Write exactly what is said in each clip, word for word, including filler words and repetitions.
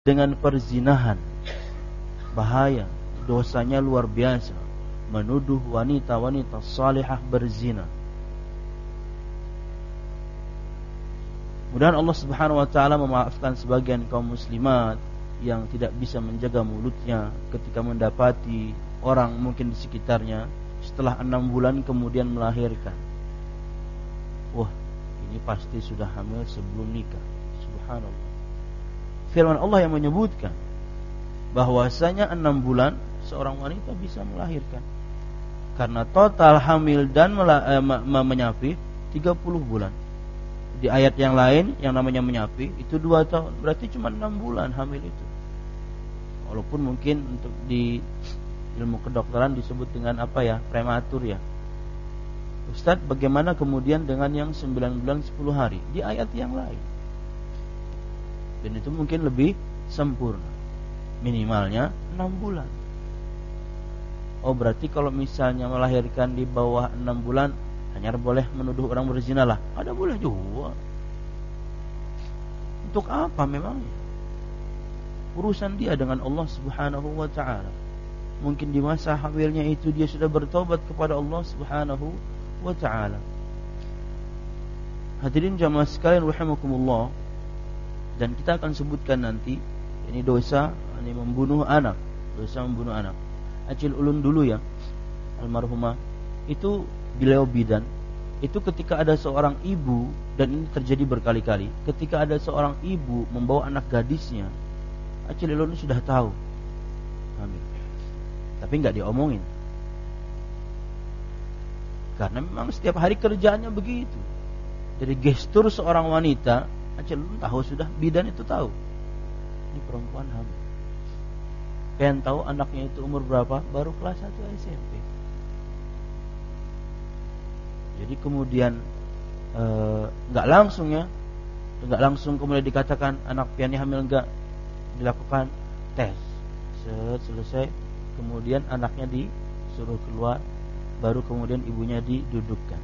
dengan perzinahan. Bahaya, dosanya luar biasa, menuduh wanita-wanita salihah berzina. Mudah-mudahan Allah Subhanahu wa taala memaafkan sebagian kaum muslimat yang tidak bisa menjaga mulutnya ketika mendapati orang mungkin di sekitarnya setelah enam bulan kemudian melahirkan. Wah, ini pasti sudah hamil sebelum nikah. Subhanallah. Firman Allah yang menyebutkan bahwasanya enam bulan seorang wanita bisa melahirkan. Karena total hamil dan mela- eh, menyapih tiga puluh bulan. Di ayat yang lain yang namanya menyapih itu dua tahun. Berarti cuma enam bulan hamil itu. Walaupun mungkin untuk di ilmu kedokteran disebut dengan apa ya? Prematur ya. Ustaz, bagaimana kemudian dengan yang sembilan bulan sepuluh hari? Di ayat yang lain. Dan itu mungkin lebih sempurna. Minimalnya enam bulan. Oh, berarti kalau misalnya melahirkan di bawah enam bulan hanya boleh menuduh orang berzina lah. Ada boleh juga. Untuk apa memangnya? Urusan dia dengan Allah Subhanahu wa taala. Mungkin di masa hamilnya itu dia sudah bertobat kepada Allah Subhanahu wa taala. Hadirin jamaah sekalian rahimakumullah, dan kita akan sebutkan nanti ini dosa ini membunuh anak, dosa membunuh anak. Acil ulun dulu ya, almarhumah itu beliau bidan. Itu ketika ada seorang ibu, dan ini terjadi berkali-kali, ketika ada seorang ibu membawa anak gadisnya, acil ulun sudah tahu hamil, tapi nggak diomongin, karena memang setiap hari kerjaannya begitu. Dari gestur seorang wanita, acil ulun tahu sudah, bidan itu tahu ini perempuan hamil. Pengen tahu anaknya itu umur berapa? Baru kelas satu S M P. Jadi kemudian nggak e, langsung ya, nggak langsung kemudian dikatakan anak piannya hamil, nggak, dilakukan tes. Set, selesai, kemudian anaknya disuruh keluar, baru kemudian ibunya didudukkan.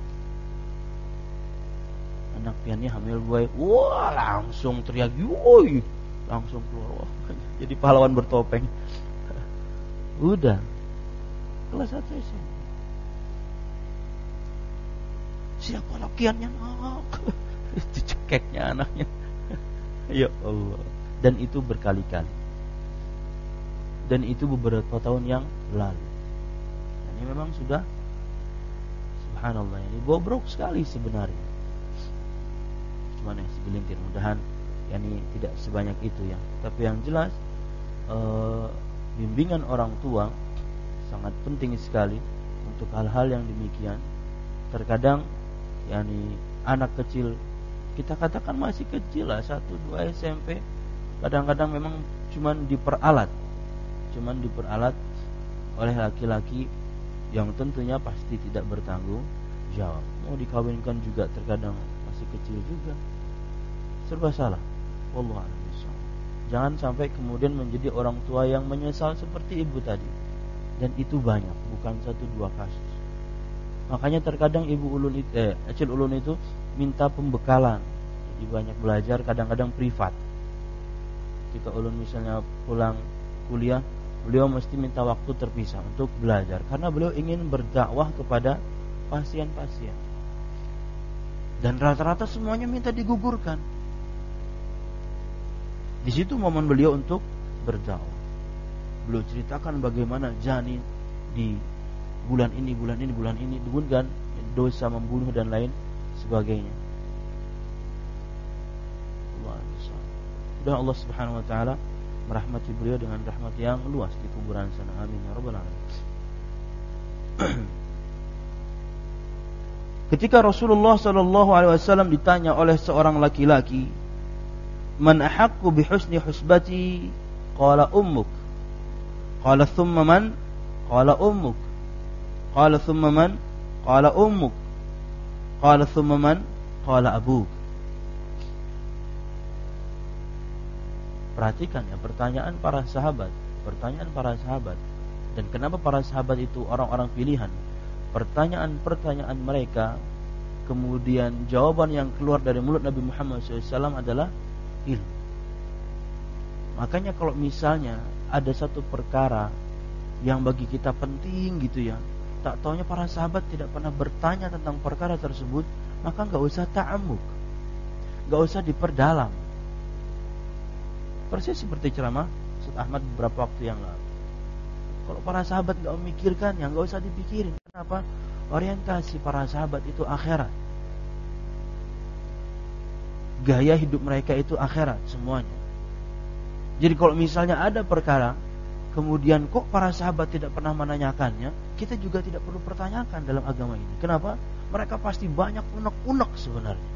Anak piannya hamil gue, wah langsung teriak, yoi, langsung keluar, wah, jadi pahlawan bertopeng. Udah kelas satu S M P. Siapa lakiannya nak? Itu cekeknya anaknya. Ya Allah. Dan itu berkali-kali. Dan itu beberapa tahun yang lalu. Ini memang sudah, subhanallah, ini bobrok sekali sebenarnya. Cuman ya segelintir, mudahan yani tidak sebanyak itu ya. Tapi yang jelas ee, bimbingan orang tua sangat penting sekali untuk hal-hal yang demikian. Terkadang yani anak kecil, kita katakan masih kecil lah, satu dua S M P, kadang-kadang memang cuman diperalat, cuman diperalat oleh laki-laki yang tentunya pasti tidak bertanggung jawab. Mau dikawinkan juga terkadang masih kecil juga, serba salah. Wallahu a'lam bishawab. Jangan sampai kemudian menjadi orang tua yang menyesal seperti ibu tadi. Dan itu banyak, bukan satu dua kasus. Makanya terkadang ibu ulun itu, eh, acil ulun itu minta pembekalan. Jadi banyak belajar, kadang-kadang privat. Jika ulun misalnya pulang kuliah, beliau mesti minta waktu terpisah untuk belajar, karena beliau ingin berdakwah kepada pasien-pasien. Dan rata-rata semuanya minta digugurkan. Di situ momen beliau untuk berdakwah. Beliau ceritakan bagaimana janin di bulan ini, bulan ini, bulan ini, dengan dosa membunuh dan lain sebagainya. Allah, Allah Subhanahu wa taala merahmati beliau dengan rahmat yang luas di kuburan sana. Amin ya rabbal alamin. Ketika Rasulullah sallallahu alaihi wasallam ditanya oleh seorang laki-laki, "Man ahaqqu bi husni husbati?" Qala ummuk. Qala thumma man? Qala ummuk. Qala thumma man? Qala ummuk. Qala thumma man? Qala abuk. Perhatikan ya pertanyaan para sahabat, pertanyaan para sahabat. Dan kenapa para sahabat itu orang-orang pilihan? Pertanyaan-pertanyaan mereka, kemudian jawaban yang keluar dari mulut Nabi Muhammad shallallahu alaihi wasallam adalah ilmu. Makanya kalau misalnya ada satu perkara yang bagi kita penting gitu ya, tak taunya para sahabat tidak pernah bertanya tentang perkara tersebut, maka nggak usah ta'amuk, nggak usah diperdalam. Persis seperti ceramah Ustaz Ahmad beberapa waktu yang lalu. Kalau para sahabat nggak memikirkan, ya nggak usah dipikirin. Kenapa? Orientasi para sahabat itu akhirat. Gaya hidup mereka itu akhirat semuanya. Jadi kalau misalnya ada perkara, kemudian kok para sahabat tidak pernah menanyakannya, kita juga tidak perlu pertanyakan dalam agama ini. Kenapa? Mereka pasti banyak unek-unek sebenarnya.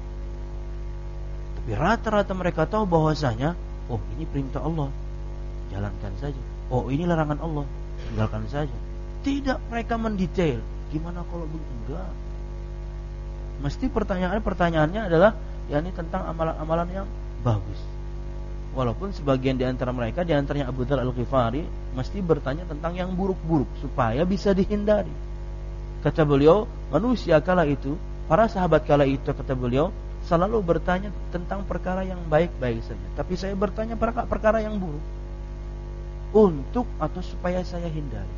Tapi rata-rata mereka tahu bahwasanya, oh ini perintah Allah, jalankan saja. Oh ini larangan Allah, tinggalkan saja. Tidak mereka mendetail. Gimana kalau begitu? Enggak. Mesti pertanyaan-pertanyaannya adalah yakni tentang amalan-amalan yang bagus. Walaupun sebagian di antara mereka, di antaranya Abu Dzar Al-Ghifari, mesti bertanya tentang yang buruk-buruk supaya bisa dihindari. Kata beliau, manusia kala itu, para sahabat kala itu, kata beliau, selalu bertanya tentang perkara yang baik-baik saja. Tapi saya bertanya perkara yang buruk. Untuk atau supaya saya hindari.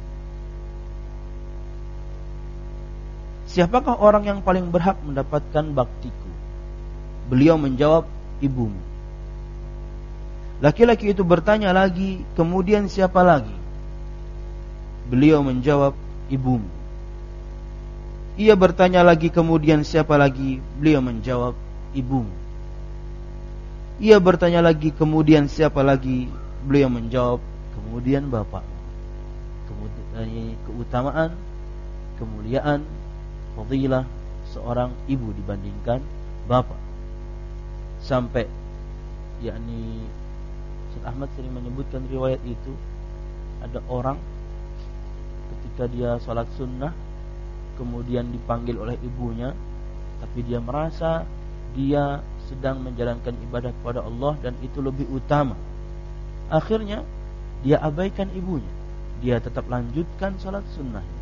Siapakah orang yang paling berhak mendapatkan baktiku? Beliau menjawab, ibumu. Laki-laki itu bertanya lagi, kemudian siapa lagi? Beliau menjawab, ibumu. Ia bertanya lagi, kemudian siapa lagi? Beliau menjawab, ibumu. Ia bertanya lagi, kemudian siapa lagi? Beliau menjawab, kemudian bapakmu. Kemudian keutamaan, kemuliaan, fadilah seorang ibu dibandingkan bapak. Sampai yakni Ustaz Ahmad sering menyebutkan riwayat itu, ada orang ketika dia sholat sunnah kemudian dipanggil oleh ibunya, tapi dia merasa dia sedang menjalankan ibadah kepada Allah dan itu lebih utama. Akhirnya dia abaikan ibunya, dia tetap lanjutkan sholat sunnahnya.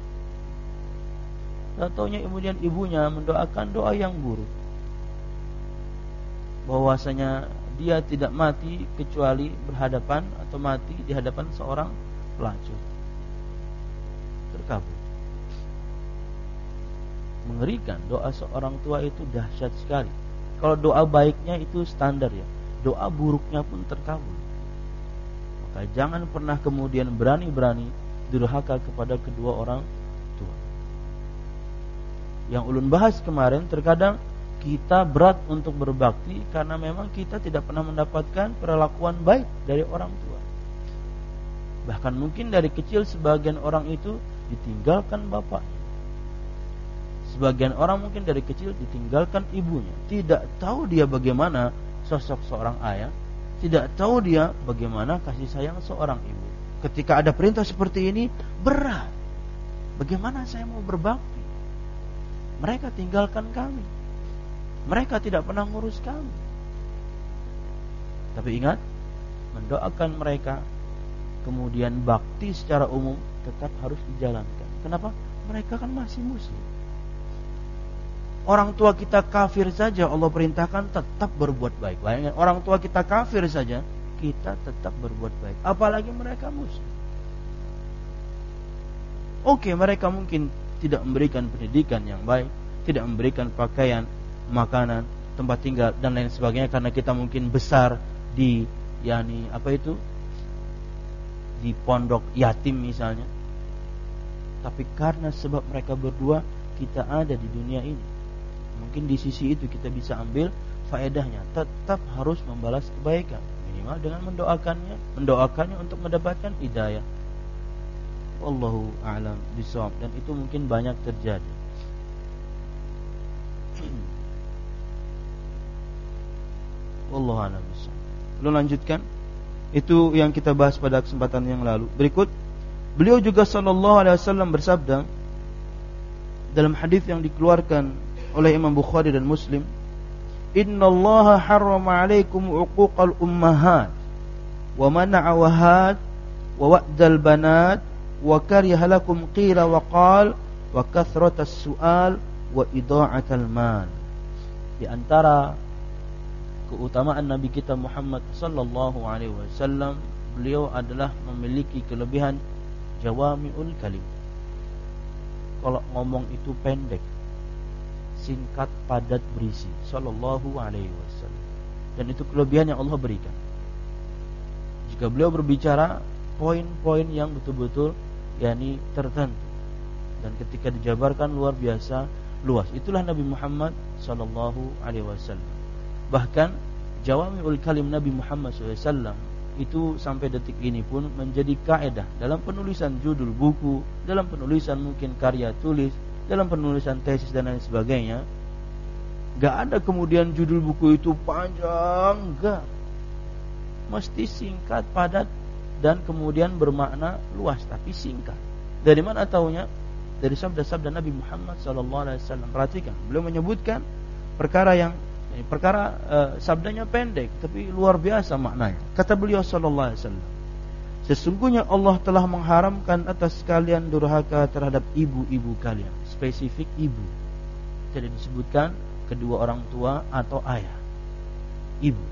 Taunya kemudian ibunya mendoakan doa yang buruk, bahwasanya dia tidak mati kecuali berhadapan atau mati di hadapan seorang pelacur. Terkabul. Mengerikan, doa seorang tua itu dahsyat sekali. Kalau doa baiknya itu standar ya, doa buruknya pun terkabul. Maka jangan pernah kemudian berani-berani durhaka kepada kedua orang tua. Yang ulun bahas kemarin, terkadang kita berat untuk berbakti karena memang kita tidak pernah mendapatkan perlakuan baik dari orang tua. Bahkan mungkin dari kecil sebagian orang itu ditinggalkan bapaknya. Sebagian orang mungkin dari kecil ditinggalkan ibunya. Tidak tahu dia bagaimana sosok seorang ayah, tidak tahu dia bagaimana kasih sayang seorang ibu. Ketika ada perintah seperti ini, berat. Bagaimana saya mau berbakti? Mereka tinggalkan kami. Mereka tidak pernah ngurus kami. Tapi ingat, mendoakan mereka, kemudian bakti secara umum tetap harus dijalankan. Kenapa? Mereka kan masih muslim. Orang tua kita kafir saja Allah perintahkan tetap berbuat baik. Bayangkan, orang tua kita kafir saja kita tetap berbuat baik, apalagi mereka muslim. Oke, mereka mungkin tidak memberikan pendidikan yang baik, tidak memberikan pakaian, makanan, tempat tinggal dan lain sebagainya karena kita mungkin besar di yakni apa itu di pondok yatim misalnya. Tapi karena sebab mereka berdua kita ada di dunia ini. Mungkin di sisi itu kita bisa ambil faedahnya. Tetap harus membalas kebaikan, minimal dengan mendoakannya, mendoakannya untuk mendapatkan hidayah. Wallahu a'lam bishawab. Dan itu mungkin banyak terjadi. Wallahu a'lam bishawab. Lalu lanjutkan. Itu yang kita bahas pada kesempatan yang lalu. Berikut, beliau juga sallallahu alaihi wasallam bersabda dalam hadis yang dikeluarkan oleh Imam Bukhari dan Muslim, "Innallaha harrama 'alaikum 'uquqal ummahat wa mana'a wahat wa wa'dal banat wa kariha lakum qila wa qal wa kathratas su'al wa idha'atal mal." Di antara keutamaan Nabi kita Muhammad sallallahu alaihi wasallam, beliau adalah memiliki kelebihan jawami'ul kalim. Kalau ngomong itu pendek, singkat, padat, berisi, sallallahu alaihi wasallam. Dan itu kelebihan yang Allah berikan. Jika beliau berbicara poin-poin yang betul-betul yakni tertentu, dan ketika dijabarkan luar biasa luas. Itulah Nabi Muhammad sallallahu alaihi wasallam. Bahkan jawami'ul kalim Nabi Muhammad sallallahu alaihi wasallam itu sampai detik ini pun menjadi kaidah dalam penulisan judul buku, dalam penulisan mungkin karya tulis, dalam penulisan tesis dan lain sebagainya. Gak ada kemudian judul buku itu panjang, enggak. Mesti singkat, padat, dan kemudian bermakna luas tapi singkat. Dari mana taunya? Dari sabda-sabda Nabi Muhammad sallallahu alaihi wasallam. Perhatikan, beliau menyebutkan perkara yang ini perkara uh, sabdanya pendek tapi luar biasa maknanya. Kata beliau sallallahu alaihi wasallam, sesungguhnya Allah telah mengharamkan atas kalian durhaka terhadap ibu-ibu kalian. Spesifik ibu, tidak disebutkan kedua orang tua atau ayah, ibu.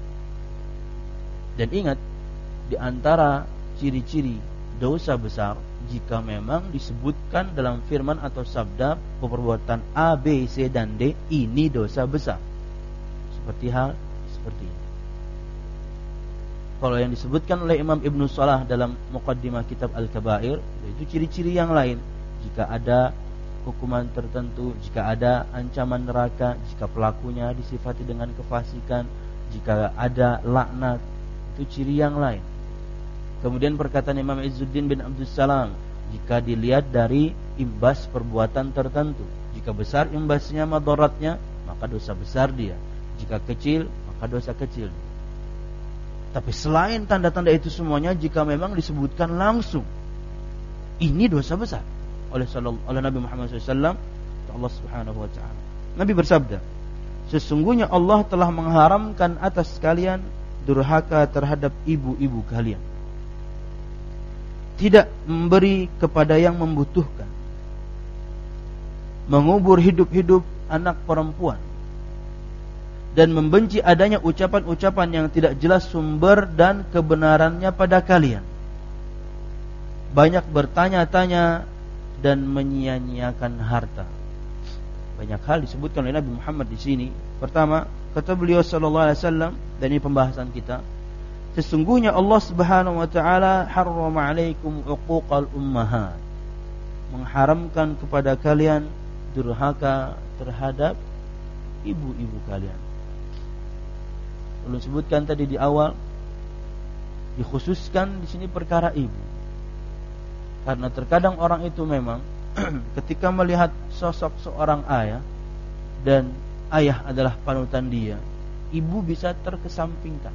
Dan ingat, di antara ciri-ciri dosa besar, jika memang disebutkan dalam firman atau sabda perbuatan A, B, C, dan D, ini dosa besar. Seperti hal seperti ini. Kalau yang disebutkan oleh Imam Ibnu Salah dalam Muqaddimah Kitab Al-Kabair, itu ciri-ciri yang lain. Jika ada hukuman tertentu, jika ada ancaman neraka, jika pelakunya disifati dengan kefasikan, jika ada laknat, itu ciri yang lain. Kemudian perkataan Imam Izzuddin bin Abdul Salam, jika dilihat dari imbas perbuatan tertentu, jika besar imbasnya madaratnya, maka dosa besar dia. Jika kecil, maka dosa kecil. Tapi selain tanda-tanda itu semuanya, jika memang disebutkan langsung, ini dosa besar oleh oleh Nabi Muhammad shallallahu alaihi wasallam, Allah Subhanahu wa taala. Nabi bersabda, sesungguhnya Allah telah mengharamkan atas kalian durhaka terhadap ibu-ibu kalian, tidak memberi kepada yang membutuhkan, mengubur hidup-hidup anak perempuan, dan membenci adanya ucapan-ucapan yang tidak jelas sumber dan kebenarannya pada kalian, banyak bertanya-tanya dan menyia-nyiakan harta. Banyak hal disebutkan oleh Nabi Muhammad di sini. Pertama, kata beliau sallallahu alaihi wasallam, dan ini pembahasan kita, sesungguhnya Allah Subhanahu wa taala harrama 'alaikum 'uquqal ummahat, mengharamkan kepada kalian durhaka terhadap ibu-ibu kalian. Belum sebutkan tadi di awal, dikhususkan di sini perkara ibu. Karena terkadang orang itu memang ketika melihat sosok seorang ayah dan ayah adalah panutan dia, ibu bisa terkesampingkan.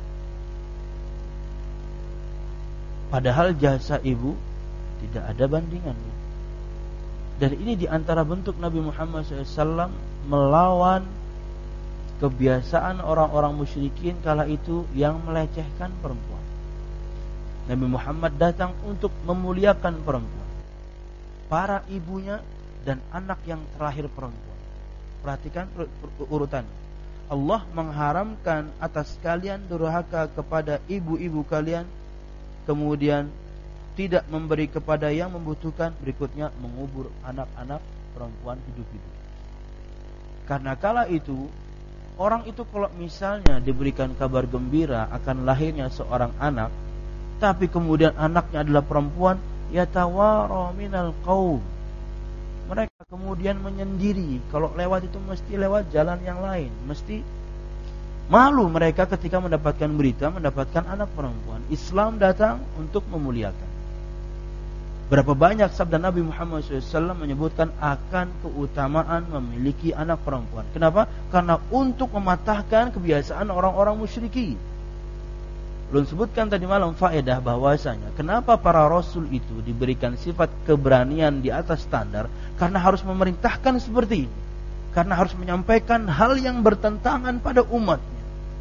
Padahal jasa ibu tidak ada bandingannya. Dan ini diantara bentuk Nabi Muhammad shallallahu alaihi wasallam melawan kebiasaan orang-orang musyrikin kala itu yang melecehkan perempuan. Nabi Muhammad datang untuk memuliakan perempuan, para ibunya dan anak yang terakhir perempuan. Perhatikan urutannya. Allah mengharamkan atas kalian durhaka kepada ibu-ibu kalian, kemudian tidak memberi kepada yang membutuhkan, berikutnya mengubur anak-anak perempuan hidup-hidup. Karena kala itu orang itu kalau misalnya diberikan kabar gembira akan lahirnya seorang anak, tapi kemudian anaknya adalah perempuan, yatawara minal qaum, mereka kemudian menyendiri. Kalau lewat itu mesti lewat jalan yang lain, mesti malu mereka ketika mendapatkan berita mendapatkan anak perempuan. Islam datang untuk memuliakan. Berapa banyak sabda Nabi Muhammad shallallahu alaihi wasallam menyebutkan akan keutamaan memiliki anak perempuan. Kenapa? Karena untuk mematahkan kebiasaan orang-orang musyrikin. Belum sebutkan tadi malam faedah bahwasanya kenapa para rasul itu diberikan sifat keberanian di atas standar, karena harus memerintahkan seperti ini, karena harus menyampaikan hal yang bertentangan pada umatnya.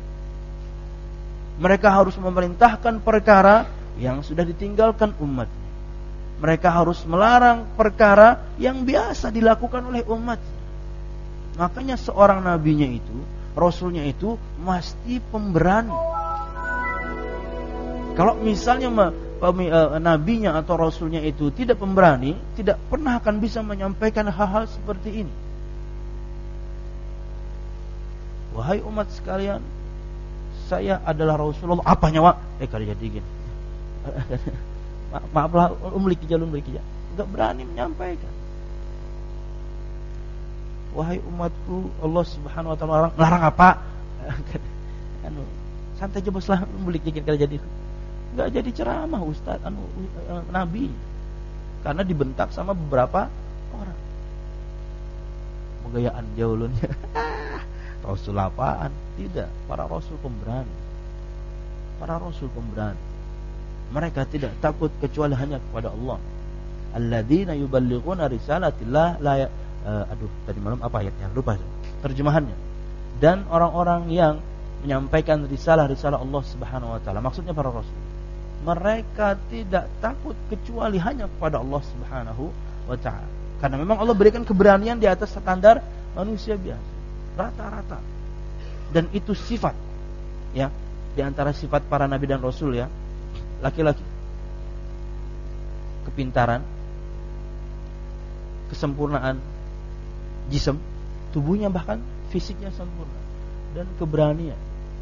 Mereka harus memerintahkan perkara yang sudah ditinggalkan umatnya. Mereka harus melarang perkara yang biasa dilakukan oleh umatnya. Makanya seorang nabinya itu Rasulnya itu mesti pemberani. Kalau misalnya nabinya atau rasulnya itu tidak pemberani, tidak pernah akan bisa menyampaikan hal-hal seperti ini. Wahai umat sekalian, saya adalah Rasulullah. Apanya, Wak? Eh kalau jadi gini. Ma- maaflah, umlik aja, umlik aja. Enggak berani menyampaikan. Wahai umatku, Allah Subhanahu wa taala larang apa? Anu, santai aja bos lah, umlik dikit kalau jadi. Enggak jadi ceramah ustaz, anu uh, nabi. Karena dibentak sama beberapa orang. Megayaan jaulunnya. Rasul apaan? Tidak, para rasul pemberani. Para rasul pemberani. Mereka tidak takut kecuali hanya kepada Allah. Alladzina yuballighuna risalatillah la ya, uh, aduh tadi malam apa ayatnya? Lupa terjemahannya. Dan orang-orang yang menyampaikan risalah-risalah Allah Subhanahu wa taala, maksudnya para rasul. Mereka tidak takut kecuali hanya kepada Allah Subhanahu wa taala. Karena memang Allah berikan keberanian di atas standar manusia biasa. Rata-rata. Dan itu sifat, ya, di antara sifat para nabi dan rasul, ya. Laki-laki kepintaran, kesempurnaan jism, tubuhnya bahkan fisiknya sempurna, dan keberanian.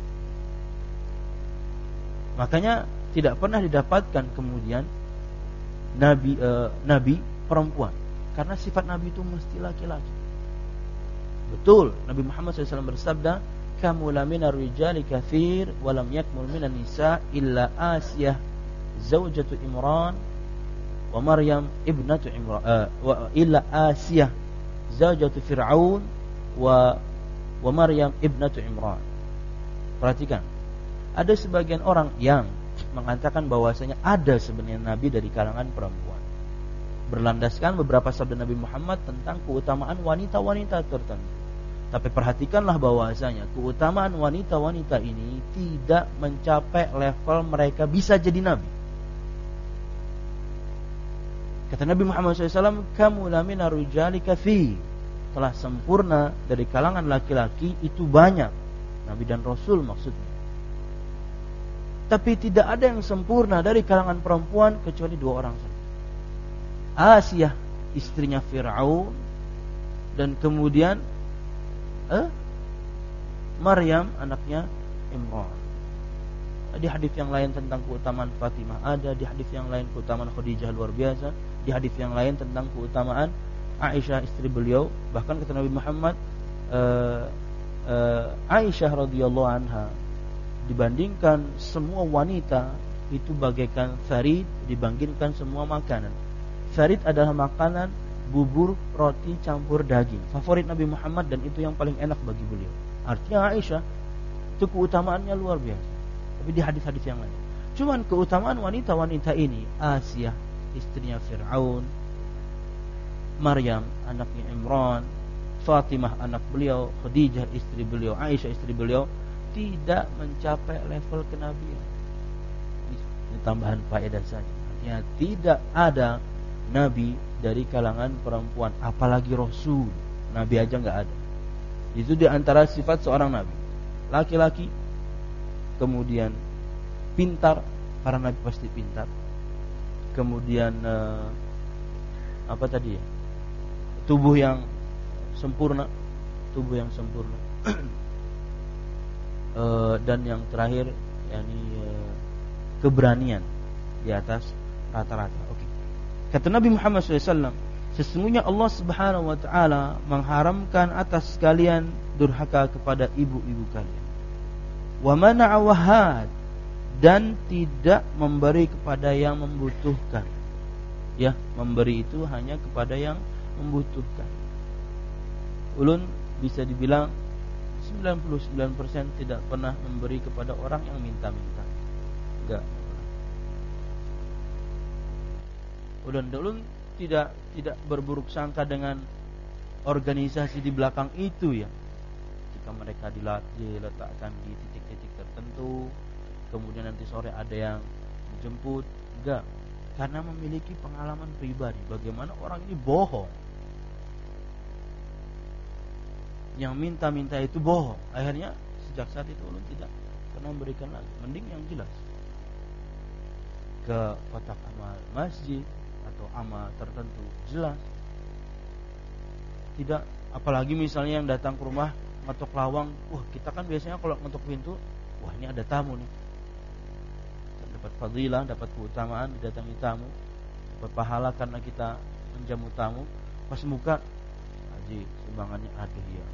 Makanya tidak pernah didapatkan kemudian nabi e, nabi perempuan, karena sifat nabi itu mesti laki-laki. Betul, Nabi Muhammad shallallahu alaihi wasallam bersabda, "Kamula minar rijali katsir, wa lam yakmul minan nisa illa Asiyah zaujatu Imran wa Maryam ibnatu Imran uh, wa illa Asiyah zaujatu Fir'aun wa wa Maryam ibnatu Imran." Perhatikan, ada sebagian orang yang mengatakan bahwasanya ada sebenarnya nabi dari kalangan perempuan, berlandaskan beberapa sabda Nabi Muhammad tentang keutamaan wanita-wanita tertentu. Tapi perhatikanlah bahwasanya keutamaan wanita-wanita ini tidak mencapai level mereka bisa jadi nabi. Kata Nabi Muhammad shallallahu alaihi wasallam, "Kamula minar rijali katsir." Telah sempurna dari kalangan laki-laki itu banyak, nabi dan rasul maksudnya. Tapi tidak ada yang sempurna dari kalangan perempuan kecuali dua orang saja. Asiyah, istrinya Fir'aun, dan kemudian eh, Maryam, anaknya Imran. Di hadis yang lain tentang keutamaan Fatimah ada, di hadis yang lain keutamaan Khadijah luar biasa, di hadis yang lain tentang keutamaan Aisyah istri beliau. Bahkan kata Nabi Muhammad, eh, eh, Aisyah radhiyallahu anha dibandingkan semua wanita itu bagaikan farid dibandingkan semua makanan. Farid adalah makanan bubur roti campur daging, favorit Nabi Muhammad, dan itu yang paling enak bagi beliau. Artinya Aisyah itu keutamaannya luar biasa. Tapi di hadis-hadis yang lain, cuman keutamaan wanita-wanita ini, Asiyah istrinya Fir'aun, Maryam anaknya Imran, Fatimah anak beliau, Khadijah istri beliau, Aisyah istri beliau, tidak mencapai level kenabian. Ini tambahan faedah saja. Artinya tidak ada nabi dari kalangan perempuan, apalagi rasul. Nabi aja enggak ada. Itu di antara sifat seorang nabi. Laki-laki, kemudian pintar, para nabi pasti pintar. Kemudian eh, apa tadi ya? Tubuh yang sempurna, tubuh yang sempurna. e, dan yang terakhir yakni e, keberanian di atas rata-rata. Oke. Kata Nabi Muhammad shallallahu alaihi wasallam, sesungguhnya Allah Subhanahu wa taala mengharamkan atas kalian durhaka kepada ibu-ibu kalian. Wa mana'a wahad, dan tidak memberi kepada yang membutuhkan. Ya, memberi itu hanya kepada yang membutuhkan. Ulun bisa dibilang sembilan puluh sembilan persen tidak pernah memberi kepada orang yang minta-minta. Enggak pernah. Ulun ulun tidak tidak berburuk sangka dengan organisasi di belakang itu ya. Jika mereka diletakkan di titik-titik tertentu, kemudian nanti sore ada yang menjemput, enggak. Karena memiliki pengalaman pribadi bagaimana orang ini bohong. yang minta-minta itu bohong. Akhirnya sejak saat itu ulun tidak pernah memberikan lagi. Mending yang jelas. Ke kotak amal masjid atau amal tertentu jelas. Tidak, apalagi misalnya yang datang ke rumah ngetok lawang, wah kita kan biasanya kalau ngetok pintu, wah ini ada tamu nih. Dapat fadilah, dapat keutamaan didatangi tamu, dapat pahala karena kita menjamu tamu. Pas buka, haji sumbangannya aduh ya.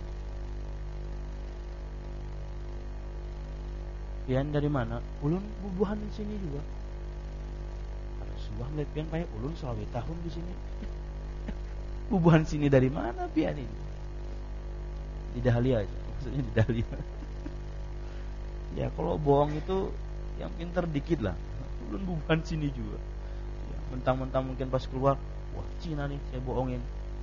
Pian dari mana? Ulun bubuhan di sini juga. Ada sebuah melihat pian payah ulun selama tahun di sini. Bubuhan sini dari mana pian ini? Di Dahlia aja, maksudnya di Dahlia. Ya kalau bohong itu yang pinter dikit lah. Ulun bubuhan sini juga. Ya, mentang-mentang mungkin pas keluar, wah Cina nih saya bohongin.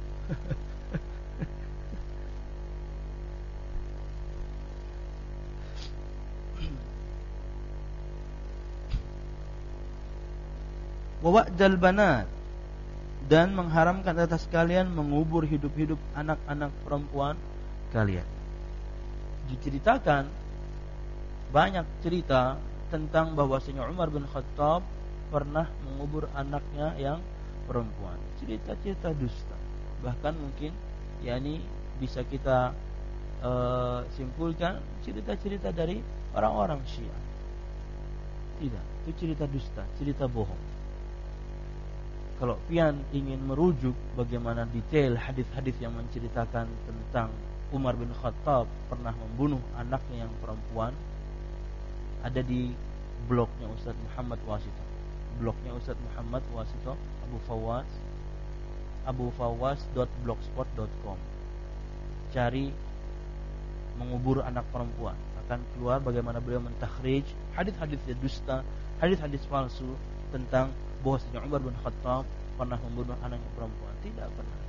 Wa'dal banat, dan mengharamkan atas kalian mengubur hidup-hidup anak-anak perempuan kalian. Diceritakan banyak cerita tentang bahwasanya Umar bin Khattab pernah mengubur anaknya yang perempuan. Cerita-cerita dusta. Bahkan mungkin yakni bisa kita uh, simpulkan cerita-cerita dari orang-orang Syiah. Tidak, itu cerita dusta, cerita bohong. Kalau pian ingin merujuk bagaimana detail hadis-hadis yang menceritakan tentang Umar bin Khattab pernah membunuh anaknya yang perempuan, ada di blognya Ustaz Muhammad Wasito. Blognya Ustaz Muhammad Wasito, Abu Fawwas, abu fawwas dot blogspot dot com. Cari mengubur anak perempuan, akan keluar bagaimana beliau mentakhrij hadis-hadis dusta, hadis-hadis palsu tentang bahwasanya Umar bin Khattab pernah membunuh anaknya perempuan. Tidak pernah.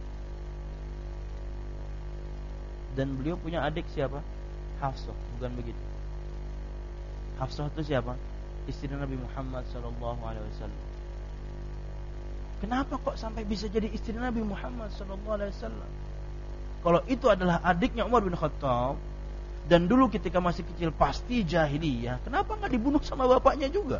Dan beliau punya adik siapa? Hafsah, bukan begitu? Hafsah itu siapa? Istri Nabi Muhammad sallallahu alaihi wasallam. Kenapa kok sampai bisa jadi istri Nabi Muhammad sallallahu alaihi wasallam? Kalau itu adalah adiknya Umar bin Khattab, dan dulu ketika masih kecil pasti jahiliyah, kenapa enggak dibunuh sama bapaknya juga?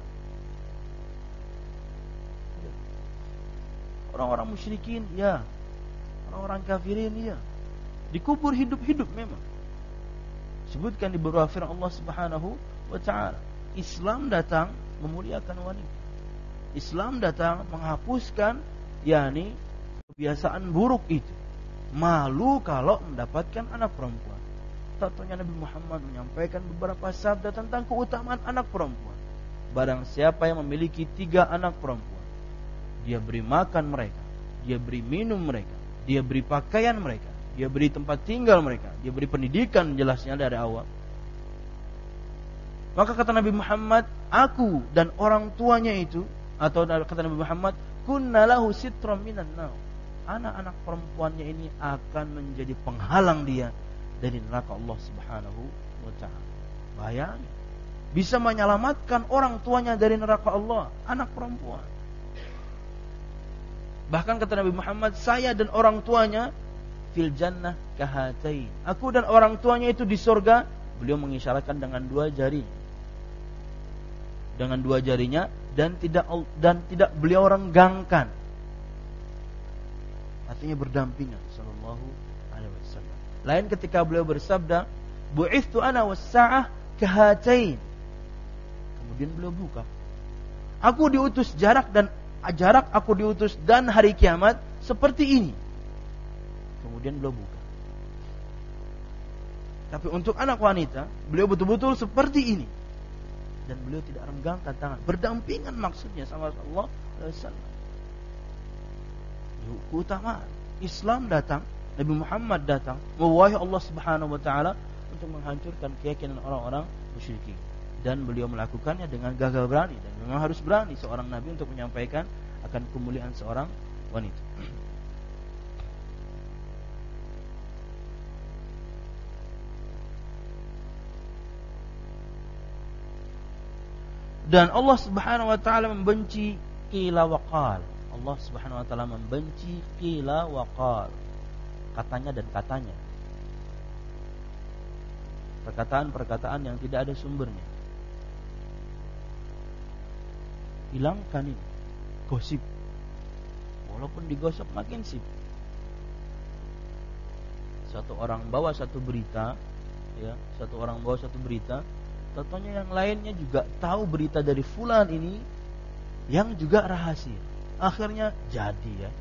Orang-orang musyrikin, ya. Orang-orang kafirin, ya. Dikubur hidup-hidup memang. Sebutkan di beberapa firman Allah Subhanahu wa ta'ala. Islam datang memuliakan wanita. Islam datang menghapuskan yakni kebiasaan buruk itu. Malu kalau mendapatkan anak perempuan. Tentunya Nabi Muhammad menyampaikan beberapa sabda tentang keutamaan anak perempuan. Barang siapa yang memiliki tiga anak perempuan, dia beri makan mereka, dia beri minum mereka, dia beri pakaian mereka, dia beri tempat tinggal mereka, dia beri pendidikan, jelasnya dari awal. Maka kata Nabi Muhammad, aku dan orang tuanya itu, atau kata Nabi Muhammad, kunna lahu sitram minan nar. Anak-anak perempuannya ini akan menjadi penghalang dia dari neraka Allah Subhanahu wa ta'ala. Bayangin, bisa menyelamatkan orang tuanya dari neraka Allah, anak perempuan. Bahkan kata Nabi Muhammad, saya dan orang tuanya fil jannah kahatain. Aku dan orang tuanya itu di surga. Beliau mengisyaratkan dengan dua jari, dengan dua jarinya, dan tidak dan tidak beliau renggangkan. Artinya berdampingan sallallahu alaihi wasallam. Lain ketika beliau bersabda, bu'ithtu ana was-sa'ah kahatain. Kemudian beliau buka, aku diutus jarak dan jarak aku diutus dan hari kiamat seperti ini. Kemudian beliau buka. Tapi untuk anak wanita, beliau betul-betul seperti ini. Dan beliau tidak renggangkan tangan, berdampingan maksudnya sama Allah sallallahu alaihi wasallam. Keutamaan Islam datang, Nabi Muhammad datang mewahyi Allah Subhanahu wa taala untuk menghancurkan keyakinan orang-orang musyrikin. Dan beliau melakukannya dengan gagah berani. Dan memang harus berani seorang nabi untuk menyampaikan akan kemuliaan seorang wanita. Dan Allah Subhanahu wa taala membenci qila wa qal. Allah Subhanahu wa taala membenci qila wa qal. Katanya dan katanya. perkataan-perkataan yang tidak ada sumbernya. Hilangkan ini gosip. Walaupun digosok makin sip. Satu orang bawa satu berita, ya, satu orang bawa satu berita, tentunya yang lainnya juga tahu berita dari fulan ini yang juga rahasia. Akhirnya jadi ya.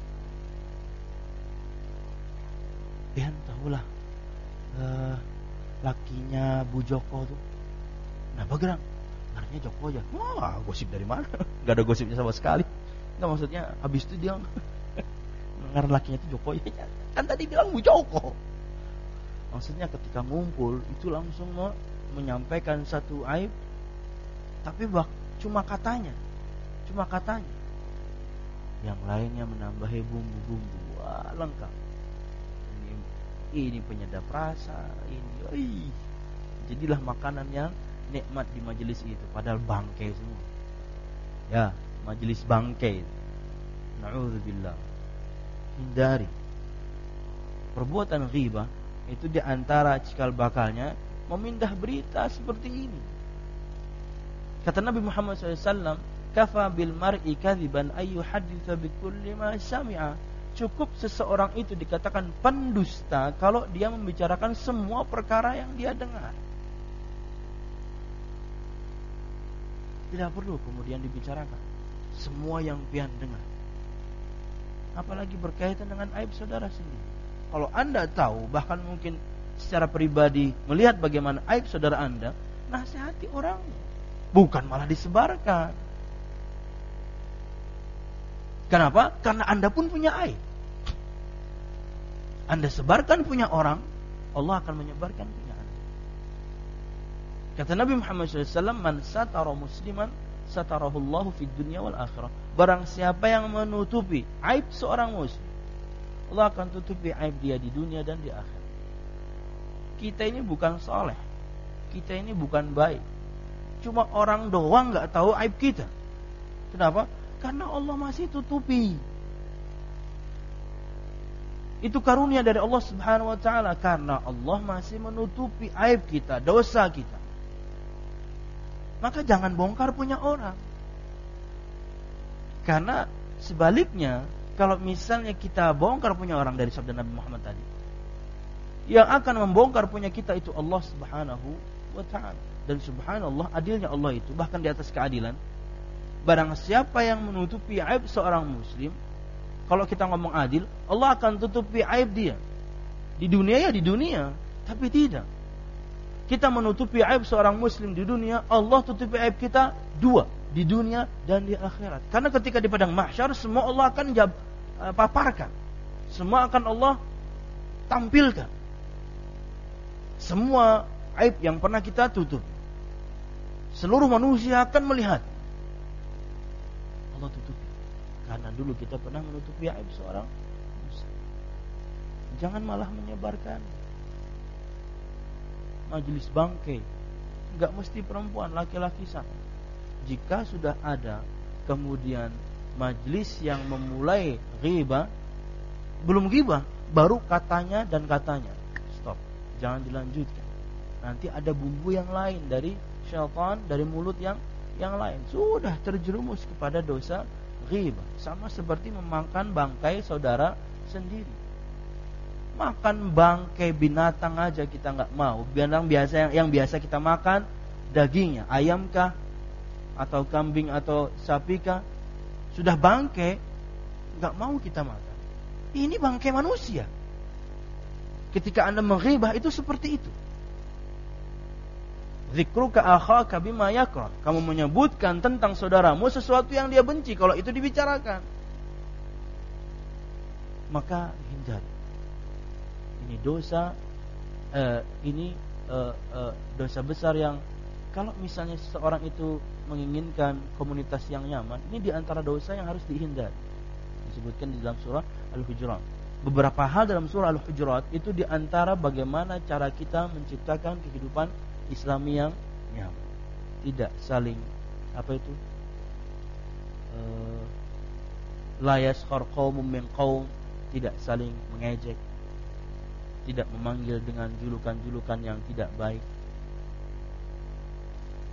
Dia tahulah uh, lakinya Bu Joko tuh. Nah, bagerang. Ngaranya Joko aja. Wah, gosip dari mana? Gak ada gosipnya sama sekali. Enggak, maksudnya habis itu dia ngar lakinya itu Joko ya. Kan tadi bilang Bu Joko. Maksudnya ketika ngumpul itu langsung mau menyampaikan satu aib, tapi bak, cuma katanya, cuma katanya. Yang lainnya menambahi bumbu-bumbu. Wah, lengkap. Ini, ini penyedap rasa, ini, oi. Jadilah makanan yang nikmat di majelis itu, padahal bangkai semua. Ya, majelis bangkai. Na'udzubillah. Hindari perbuatan ghibah. Itu di antara cikal bakalnya memindah berita seperti ini. Kata Nabi Muhammad shallallahu alaihi wasallam, "Kafa bil mar'i kadziban ay yuhadditsa bi kulli ma sami'a." Cukup seseorang itu dikatakan pendusta kalau dia membicarakan semua perkara yang dia dengar. Tidak perlu kemudian dibicarakan semua yang pian dengar. Apalagi berkaitan dengan aib saudara sendiri. Kalau Anda tahu, bahkan mungkin secara pribadi melihat bagaimana aib saudara Anda, nasihati orangnya, bukan malah disebarkan. Kenapa? Karena Anda pun punya aib. Anda sebarkan punya orang, Allah akan menyebarkan punya Anda. Kata Nabi Muhammad shallallahu alaihi wasallam, "Man satara musliman satarahullahu fid dunya wal akhirah." Barang siapa yang menutupi aib seorang muslim, Allah akan tutupi aib dia di dunia dan di akhirat. Kita ini bukan soleh, kita ini bukan baik. Cuma orang doang gak tahu aib kita. Kenapa? Karena Allah masih tutupi. Itu karunia dari Allah Subhanahu wa ta'ala. Karena Allah masih menutupi aib kita, dosa kita. Maka jangan bongkar punya orang. Karena sebaliknya, kalau misalnya kita bongkar punya orang dari sabda Nabi Muhammad tadi, yang akan membongkar punya kita itu Allah Subhanahu wa ta'ala. Dan subhanallah, adilnya Allah itu bahkan di atas keadilan. Barang siapa yang menutupi aib seorang muslim, kalau kita ngomong adil, Allah akan tutupi aib dia. Di dunia ya di dunia, tapi tidak. Kita menutupi aib seorang muslim di dunia, Allah tutupi aib kita dua, di dunia dan di akhirat. Karena ketika di padang mahsyar, semua Allah akan jab, uh, paparkan. Semua akan Allah tampilkan. Semua aib yang pernah kita tutup, seluruh manusia akan melihat. Allah tutupi. Karena dulu kita pernah menutupi aib seorang muslim. Jangan malah menyebarkan. Majelis bangkai, enggak mesti perempuan, laki-laki sama. Jika sudah ada kemudian majelis yang memulai ghibah, belum ghibah, baru katanya dan katanya, stop, jangan dilanjutkan. Nanti ada bumbu yang lain dari syaitan, dari mulut yang yang lain. Sudah terjerumus kepada dosa ghibah, sama seperti memakan bangkai saudara sendiri. Makan bangkai binatang aja kita nggak mau. Binatang biasa yang, yang biasa kita makan dagingnya, ayamkah atau kambing atau sapikah, sudah bangkai nggak mau kita makan. Ini bangkai manusia. Ketika Anda menghibah itu seperti itu. Zikruka akhaka bima yakrah. Kamu menyebutkan tentang saudaramu sesuatu yang dia benci kalau itu dibicarakan. Maka hindari. Ini dosa, uh, ini uh, uh, dosa besar yang kalau misalnya seseorang itu menginginkan komunitas yang nyaman, ini diantara dosa yang harus dihindari. Disebutkan di dalam surah Al-Hujurat. Beberapa hal dalam surah Al-Hujurat itu diantara bagaimana cara kita menciptakan kehidupan Islami yang nyaman. Tidak saling apa itu? Uh, la yaskhar qaumun min qaum, tidak saling mengejek, tidak memanggil dengan julukan-julukan yang tidak baik.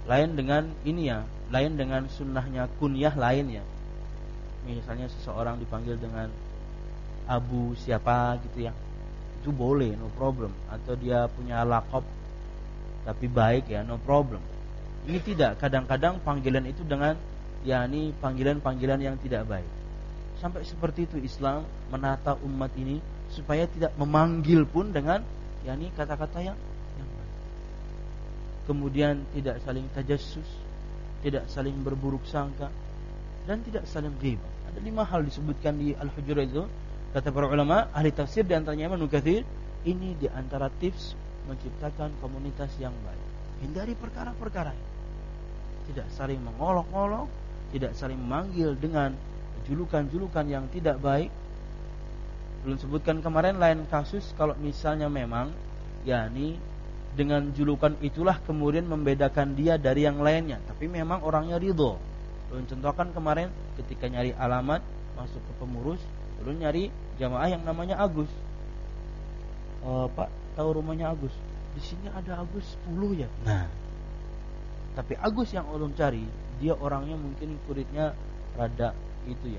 lain dengan ini ya, lain dengan sunnahnya kunyah lain ya. Misalnya seseorang dipanggil dengan Abu siapa gitu ya, itu boleh, no problem. Atau dia punya laqab tapi baik ya, no problem. Ini tidak, kadang-kadang panggilan itu dengan yakni panggilan-panggilan yang tidak baik. Sampai seperti itu Islam menata umat ini supaya tidak memanggil pun dengan yakni kata-kata yang yang baik. Kemudian tidak saling tajassus, tidak saling berburuk sangka, dan tidak saling ghibah. Ada lima hal disebutkan di Al-Hujurat itu. Kata para ulama ahli tafsir, di antaranya Ibnu Katsir, ini di antara tips menciptakan komunitas yang baik. Hindari perkara-perkara ini. Tidak saling mengolok-olok, tidak saling memanggil dengan julukan-julukan yang tidak baik. Belum sebutkan kemarin lain kasus kalau misalnya memang yakni dengan julukan itulah kemudian membedakan dia dari yang lainnya, tapi memang orangnya ridho. Belum contohkan kemarin ketika nyari alamat masuk ke pengurus, belum nyari jamaah yang namanya Agus. E, Pak, tahu rumahnya Agus? Di sini ada Agus sepuluh ya. Nah, tapi Agus yang ulun cari, dia orangnya mungkin kulitnya rada itu ya,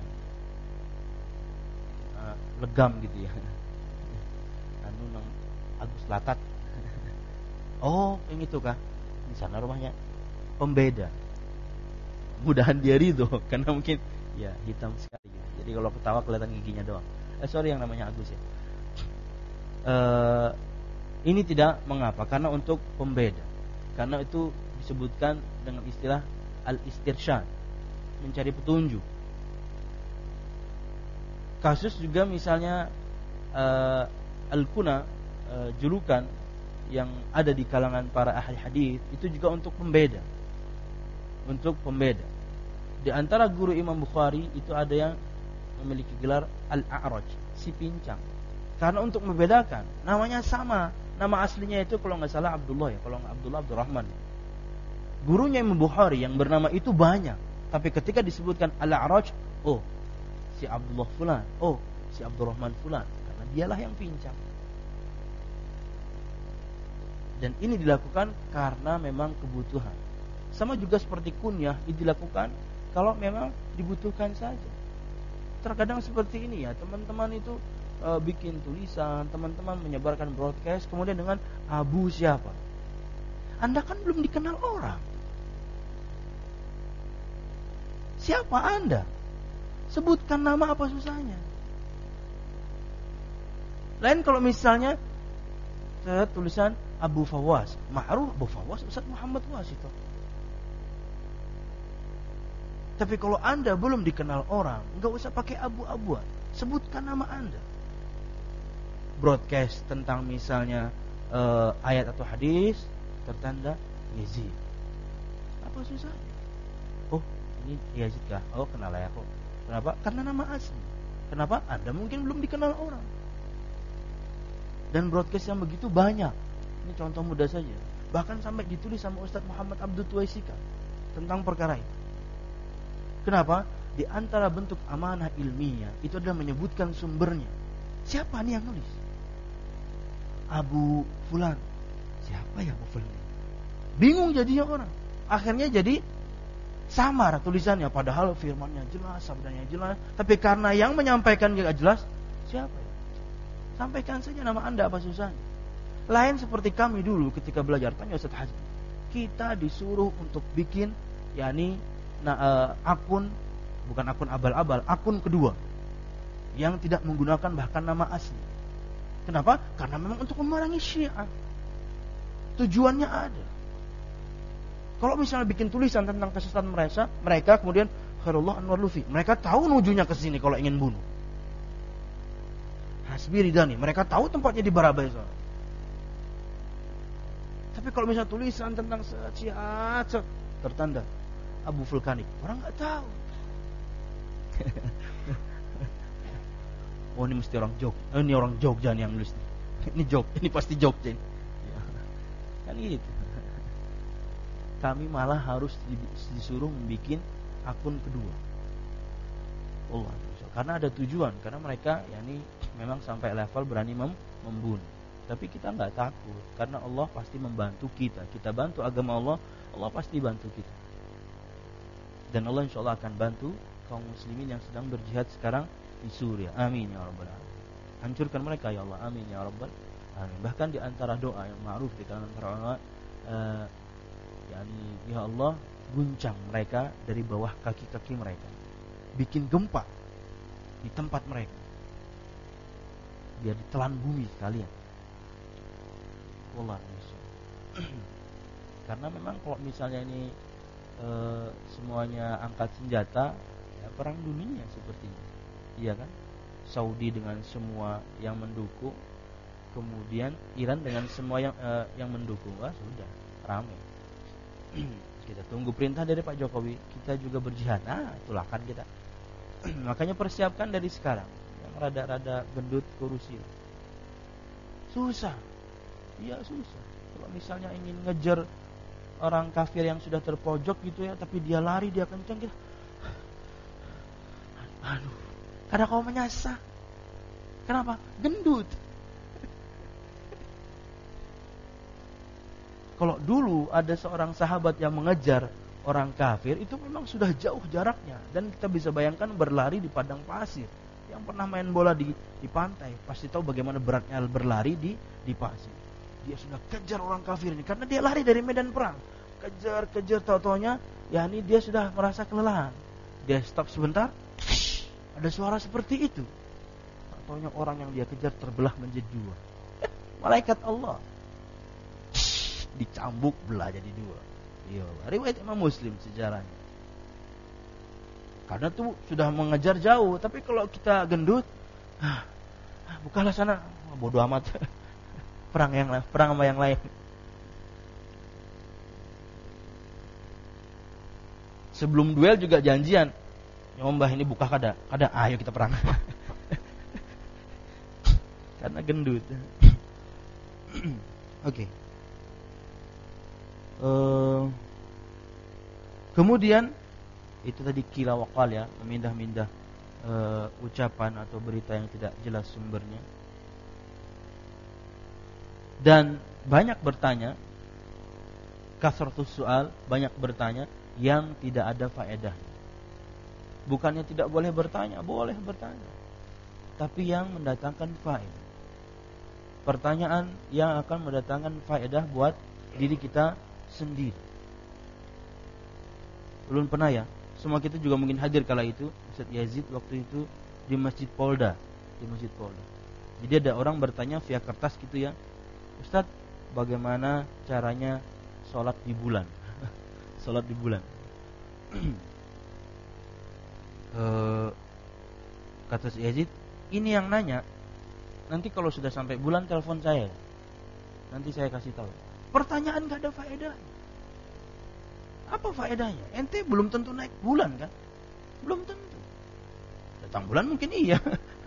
uh, legam gitu ya. Anu nang Agus Latat. Oh, yang itu kah? Di sana rumahnya. Pembeda. Mudahan dia ridho karena mungkin ya hitam sekali gitu. Jadi kalau ketawa kelihatan giginya doang. Eh sorry yang namanya Agus ya. Uh, ini tidak mengapa karena untuk pembeda. Karena itu disebutkan dengan istilah al-istirsyad, mencari petunjuk. Kasus juga misalnya uh, al-kuna, uh, julukan yang ada di kalangan para ahli hadis itu juga untuk pembeda. Untuk pembeda. Di antara guru Imam Bukhari itu ada yang memiliki gelar Al-A'raj, si pincang. Karena untuk membedakan, namanya sama. Nama aslinya itu kalau nggak salah Abdullah ya, kalau nggak Abdullah Abdurrahman. Gurunya Imam Bukhari yang bernama itu banyak, tapi ketika disebutkan Al-A'raj, oh si Abdullah fulan, oh si Abdurrahman fulan, karena dialah yang pincang. Dan ini dilakukan karena memang kebutuhan. Sama juga seperti kunyah, ini dilakukan kalau memang dibutuhkan saja. Terkadang seperti ini ya, teman-teman itu e, bikin tulisan, teman-teman menyebarkan broadcast, kemudian dengan Abu siapa? Anda kan belum dikenal orang. Siapa Anda? Sebutkan nama, apa susahnya? Lain kalau misalnya tulisan Abu Fawaz, ma'ruf Abu Fawaz Ustaz Muhammad Fawaz itu. Tapi kalau Anda belum dikenal orang, enggak usah pakai abu-abuan, sebutkan nama Anda. Broadcast tentang misalnya uh, ayat atau hadis tertanda Yazid. Apa susahnya? Oh, ini Yazid kah? Oh, kenal ya kok. Kenapa? Karena nama asli. Kenapa? Anda mungkin belum dikenal orang. Dan broadcast yang begitu banyak. Ini contoh mudah saja. Bahkan sampai ditulis sama Ustaz Muhammad Abdul Tuwaisika tentang perkara ini. Kenapa? Di antara bentuk amanah ilmiah itu adalah menyebutkan sumbernya. Siapa nih yang nulis? Abu Fulan. Siapa ya Abu Fulan? Bingung jadinya orang. Akhirnya jadi samar tulisannya, padahal firmannya jelas, sabdanya jelas, tapi karena yang menyampaikan tidak jelas, siapa ya? Sampaikan saja nama Anda, apa susahnya? Lain seperti kami dulu ketika belajar, tanya Ustaz Hazmi. Kita disuruh untuk bikin yakni nah, uh, akun, bukan akun abal-abal, akun kedua yang tidak menggunakan bahkan nama asli. Kenapa? Karena memang untuk memerangi Syiah. Tujuannya ada. Kalau misalnya bikin tulisan tentang kesesatan mereka, mereka kemudian Khairullah Anwar Lufi, mereka tahu nujunya ke sini kalau ingin bunuh. Hasbi Ridani, mereka tahu tempatnya di Barabai sana. Tapi kalau misalnya tulisan tentang Syiah tertanda Abu Vulkanik, orang nggak tahu. Oh ini mesti orang Jogja, oh, ini orang Jogja nih yang nulis. Ini Jogja, ini pasti Jogja ini. Ya. Kan gitu. Kami malah harus disuruh membuat akun kedua. Allah, karena ada tujuan, karena mereka yakni memang sampai level berani mem- membunuh. Tapi kita nggak takut, karena Allah pasti membantu kita. Kita bantu agama Allah, Allah pasti bantu kita. Dan Allah insya Allah akan bantu kaum muslimin yang sedang berjihad sekarang di Suriah. Amin ya rabbal alamin. Hancurkan mereka ya Allah. Amin ya rabbal alamin. Bahkan di antara doa yang ma'ruf di kalangan para ulama, uh, yakni ya Allah, guncang mereka dari bawah kaki-kaki mereka. Bikin gempa di tempat mereka. Biar ditelan bumi sekalian. Wallah. Karena memang kalau misalnya ini e, semuanya angkat senjata, ya perang dunia sepertinya. Iya kan? Saudi dengan semua yang mendukung, kemudian Iran dengan semua yang e, yang mendukung. Wah, sudah ramai. Kita tunggu perintah dari Pak Jokowi, kita juga berjihad. Nah, itulah kan kita. Makanya persiapkan dari sekarang. Yang rada-rada gendut korupsi. Susah. Iya susah. Kalau misalnya ingin ngejar orang kafir yang sudah terpojok gitu ya, tapi dia lari, dia kencang gitu. Aduh, karena kau menyasar. Kenapa? Gendut. Kalau dulu ada seorang sahabat yang mengejar orang kafir, itu memang sudah jauh jaraknya, dan kita bisa bayangkan berlari di padang pasir. Yang pernah main bola di di pantai pasti tahu bagaimana beratnya berlari di di pasir. Dia sudah kejar orang kafir ini karena dia lari dari medan perang. Kejar, kejar, tau-taunya ya ini dia sudah merasa kelelahan. Dia stop sebentar. Ada suara seperti itu. Tau-taunya orang yang dia kejar terbelah menjadi dua. Malaikat Allah. Dicambuk belah jadi dua. Iya, riwayat Imam Muslim sejarahnya. Karena tuh sudah mengejar jauh, tapi kalau kita gendut, ah, bukalah sana, bodoh amat. Perang yang perang sama yang lain. Sebelum duel juga janjian. Nyombah ini buka kada, kada ayo kita perang. Karena gendut. Oke. Okay. Uh, kemudian itu tadi kila wakal ya, memindah-mindah uh, ucapan atau berita yang tidak jelas sumbernya. Dan banyak bertanya, kasratus soal, banyak bertanya yang tidak ada faedahnya. Bukannya tidak boleh bertanya, boleh bertanya, tapi yang mendatangkan faedah. Pertanyaan yang akan mendatangkan faedah buat diri kita sendiri. Belum pernah ya, semua kita juga mungkin hadir kala itu, Ustaz Yazid waktu itu di Masjid Polda, di Masjid Polda. Jadi ada orang bertanya via kertas gitu ya, Ustaz, bagaimana caranya sholat di bulan? Sholat di bulan. e, kata si Yazid, ini yang nanya. Nanti kalau sudah sampai bulan telepon saya. Nanti saya kasih tahu. Pertanyaan gak ada faedahnya. Apa faedahnya? Ente belum tentu naik bulan kan? Belum tentu. Datang bulan mungkin iya.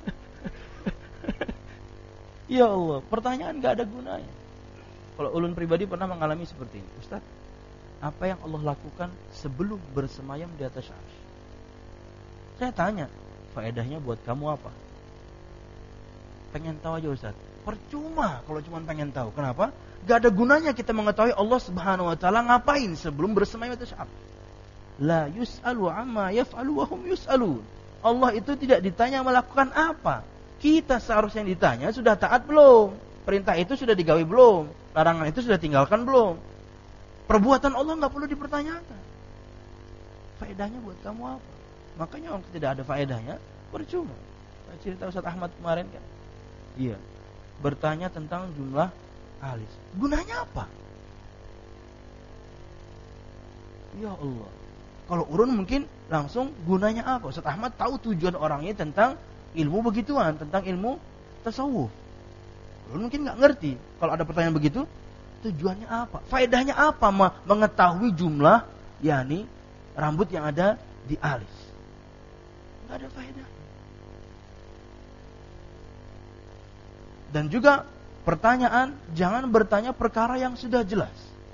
Ya Allah, pertanyaan gak ada gunanya. Kalau ulun pribadi pernah mengalami seperti ini. Ustaz, apa yang Allah lakukan sebelum bersemayam di atas arsy? Saya tanya, faedahnya buat kamu apa? Pengen tahu aja Ustaz. Percuma kalau cuma pengen tahu. Kenapa? Gak ada gunanya kita mengetahui Allah Subhanahu wa taala ngapain sebelum bersemayam di atas arsy. La yus'alu amma yaf'alu wa hum yus'alun. Allah itu tidak ditanya melakukan apa. Kita seharusnya ditanya, sudah taat belum? Perintah itu sudah digawi belum? Larangan itu sudah tinggalkan belum? Perbuatan Allah nggak perlu dipertanyakan. Faedahnya buat kamu apa? Makanya orang tidak ada faedahnya, percuma. Cerita Ustaz Ahmad kemarin kan? Iya. Bertanya tentang jumlah alis. Gunanya apa? Ya Allah. Kalau urun mungkin langsung gunanya apa? Ustaz Ahmad tahu tujuan orangnya tentang ilmu begituan, tentang ilmu tasawuf. Lu mungkin nggak ngerti. Kalau ada pertanyaan begitu, tujuannya apa? Faedahnya apa? Mengetahui jumlah, yakni rambut yang ada di alis. Nggak ada faedah. Dan juga pertanyaan, jangan bertanya perkara yang sudah jelas.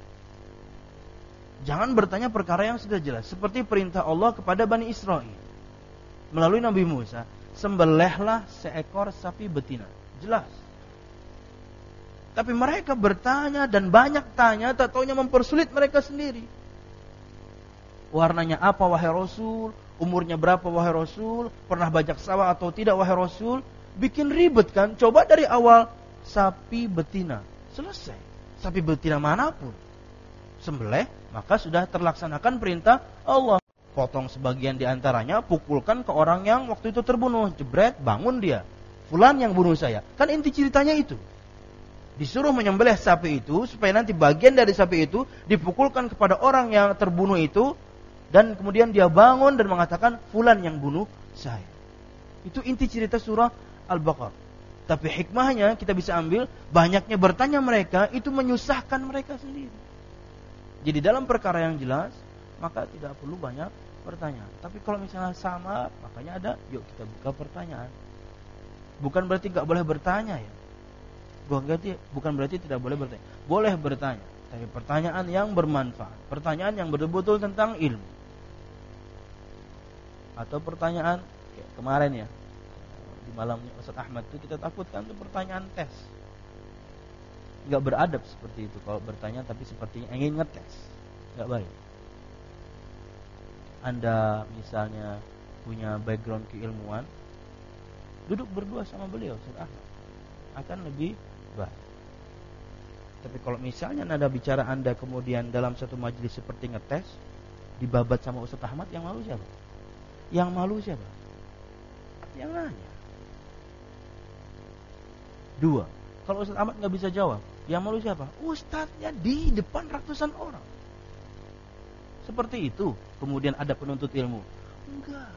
Jangan bertanya perkara yang sudah jelas. Seperti perintah Allah kepada Bani Israel melalui Nabi Musa, sembelihlah seekor sapi betina. Jelas. Tapi mereka bertanya dan banyak tanya, tak taunya mempersulit mereka sendiri. Warnanya apa wahai Rasul? Umurnya berapa wahai Rasul? Pernah bajak sawah atau tidak wahai Rasul? Bikin ribet kan? Coba dari awal sapi betina, selesai. Sapi betina manapun sembelih, maka sudah terlaksanakan perintah Allah. Potong sebagian diantaranya, pukulkan ke orang yang waktu itu terbunuh. Jebret, bangun dia. Fulan yang bunuh saya. Kan inti ceritanya itu. Disuruh menyembelih sapi itu supaya nanti bagian dari sapi itu dipukulkan kepada orang yang terbunuh itu, dan kemudian dia bangun dan mengatakan fulan yang bunuh saya. Itu inti cerita surah Al-Baqarah. Tapi hikmahnya kita bisa ambil, banyaknya bertanya mereka itu menyusahkan mereka sendiri. Jadi dalam perkara yang jelas, maka tidak perlu banyak pertanyaan. Tapi kalau misalnya sama, makanya ada, yuk kita buka pertanyaan. Bukan berarti gak boleh bertanya ya. Bukan berarti, bukan berarti tidak boleh bertanya. Boleh bertanya, tapi pertanyaan yang bermanfaat. Pertanyaan yang betul-betul tentang ilmu. Atau pertanyaan kayak kemarin ya, di malamnya Ustaz Ahmad itu kita takutkan itu pertanyaan tes. Gak beradab seperti itu kalau bertanya tapi sepertinya ingin ngetes. Gak baik. Anda misalnya punya background keilmuan, duduk berdua sama beliau Ustaz Ahmad, akan lebih baik. Tapi kalau misalnya nada bicara Anda kemudian dalam satu majelis seperti ngetes, dibabat sama Ustaz Ahmad, yang malu siapa? Yang malu siapa? Yang nanya. Dua, kalau Ustaz Ahmad gak bisa jawab, yang malu siapa? Ustaznya di depan ratusan orang. Seperti itu. Kemudian ada penuntut ilmu. Enggak.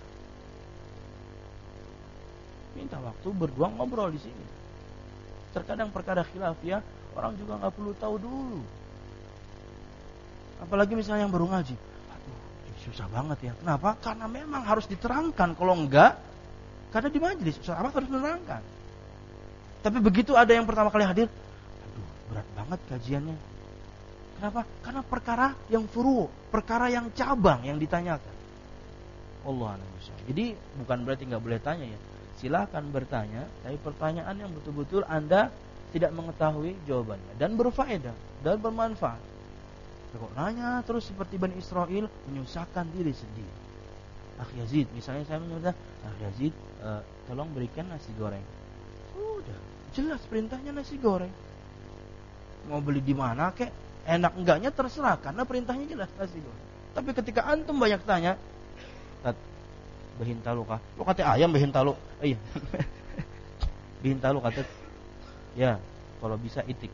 Minta waktu berdua ngobrol di sini. Terkadang perkara khilafiyah orang juga nggak perlu tahu dulu. Apalagi misalnya yang baru ngaji. Aduh, susah banget ya. Kenapa? Karena memang harus diterangkan. Kalau enggak, karena di majelis Ustaz Ahmad harus menerangkan. Tapi begitu ada yang pertama kali hadir, aduh, berat banget kajiannya. Kenapa? Karena perkara yang furu, perkara yang cabang yang ditanyakan. Allah Alhamdulillah. Jadi bukan berarti nggak boleh tanya ya. Silakan bertanya, tapi pertanyaan yang betul-betul Anda tidak mengetahui jawabannya dan berfaedah dan bermanfaat. Kalau nanya terus seperti Bani Israel, menyusahkan diri sendiri. Akh Yazid, misalnya saya menyuruh, Akh Yazid, uh, tolong berikan nasi goreng. Sudah, jelas perintahnya nasi goreng. Mau beli di mana kek? Enak enggaknya terserah, karena perintahnya jelas nasi goreng. Tapi ketika antum banyak tanya, Tat, behin talu kah? Lo kata ayam behin talu. Eh, iya. Behin talu kata. Ya, kalau bisa itik.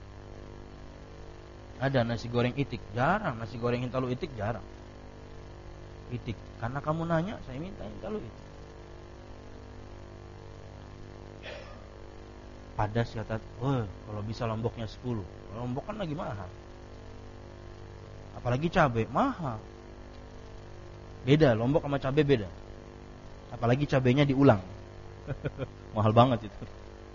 Ada nasi goreng itik, jarang. Nasi goreng hintalu itik jarang. Itik, karena kamu nanya, saya minta hintalu itik. Padas kata, oh, kalau bisa lomboknya sepuluh. Lombok kan lagi mahal. Apalagi cabai mahal. Beda, lombok sama cabai beda. Apalagi cabainya diulang. Mahal banget itu.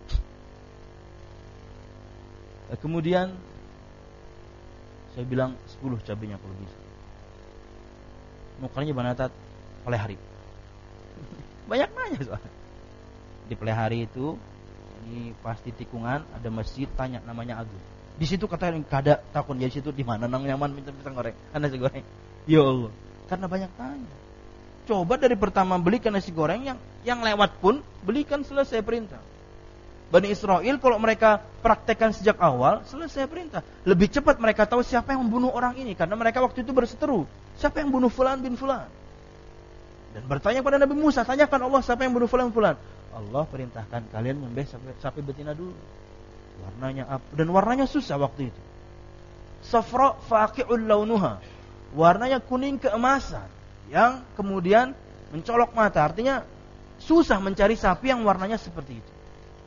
Kemudian saya bilang sepuluh cabainya kalau bisa. Nukarnya Banatat Pelehari. Banyak nanya soalnya. Di Pelehari itu, ini pasti tikungan, ada masjid, tanya namanya Agus. Di situ katanya kada takun, jadi situ di mana nang nyaman minta pisang goreng, nasi goreng. Ya Allah, karena banyak tanya. Coba dari pertama belikan nasi goreng, yang yang lewat pun belikan, selesai perintah. Bani Israel kalau mereka praktekkan sejak awal, selesai perintah. Lebih cepat mereka tahu siapa yang membunuh orang ini, karena mereka waktu itu berseteru, siapa yang bunuh Fulan bin Fulan. Dan bertanya pada Nabi Musa, tanyakan Allah siapa yang bunuh Fulan bin Fulan. Allah perintahkan kalian nyembelih sapi, sapi betina dulu. Warnanya apa? Dan warnanya susah waktu itu. Safra faqi'ul launuha. Warnanya kuning keemasan yang kemudian mencolok mata. Artinya susah mencari sapi yang warnanya seperti itu.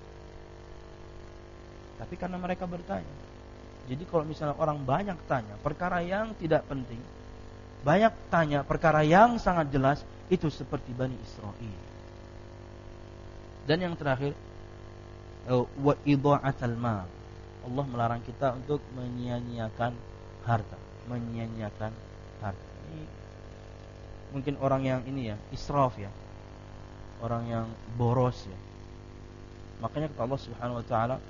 Tapi karena mereka bertanya. Jadi kalau misalnya orang banyak tanya perkara yang tidak penting, banyak tanya perkara yang sangat jelas, itu seperti Bani Israel. Dan yang terakhir, wa idha'atul mal. Allah melarang kita untuk menyia-nyiakan harta, menyia-nyiakan harta. Ini mungkin orang yang ini ya, israf ya. Orang yang boros ya. Makanya kata Allah Subhanahu wa taala,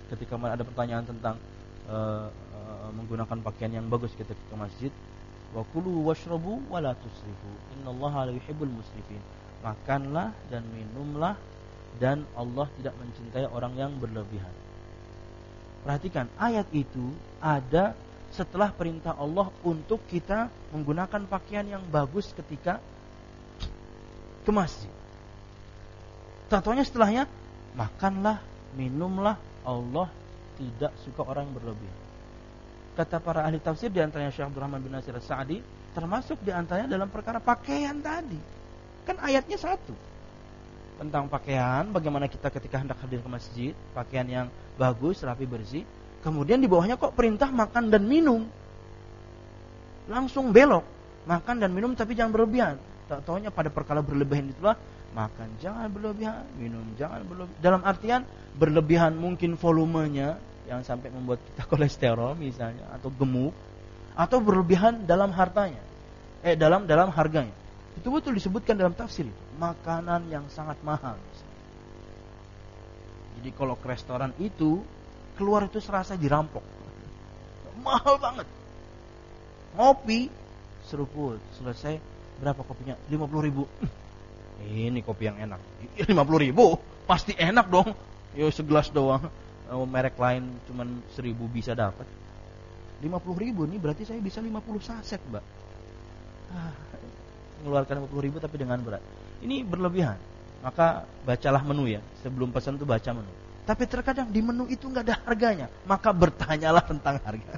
ketika ada pertanyaan tentang uh, uh, menggunakan pakaian yang bagus ketika ke masjid, wa kulu washrabu wa la tusrifu innallaha la yuhibbul musrifin. Makanlah dan minumlah dan Allah tidak mencintai orang yang berlebihan. Perhatikan, ayat itu ada setelah perintah Allah untuk kita menggunakan pakaian yang bagus ketika ke masjid. Contohnya setelahnya, makanlah, minumlah, Allah tidak suka orang yang berlebihan. Kata para ahli tafsir, di antaranya Syekh Abdurrahman bin Nasir As-Sa'di, termasuk di antaranya dalam perkara pakaian tadi. Kan ayatnya satu. Tentang pakaian, bagaimana kita ketika hendak hadir ke masjid, pakaian yang bagus, rapi, bersih. Kemudian di bawahnya kok perintah makan dan minum. Langsung belok, makan dan minum tapi jangan berlebihan. Tak taunya pada perkara berlebihan itulah, makan jangan berlebihan, minum jangan berlebihan. Dalam artian berlebihan mungkin volumenya yang sampai membuat kita kolesterol misalnya, atau gemuk, atau berlebihan dalam hartanya, eh dalam dalam harganya. Itu betul disebutkan dalam tafsir itu, makanan yang sangat mahal misalnya. Jadi kalau ke restoran itu keluar itu serasa dirampok, mahal banget. Ngopi seruput selesai, berapa kopinya? lima puluh ribu. Ini kopi yang enak. lima puluh ribu pasti enak dong. Yo segelas doang. Merek lain cuman seribu bisa dapat. lima puluh ribu nih berarti saya bisa lima puluh saset, Mbak. Ah, mengeluarkan lima puluh ribu tapi dengan berat. Ini berlebihan. Maka bacalah menu ya. Sebelum pesan tuh baca menu. Tapi terkadang di menu itu enggak ada harganya. Maka bertanyalah tentang harga.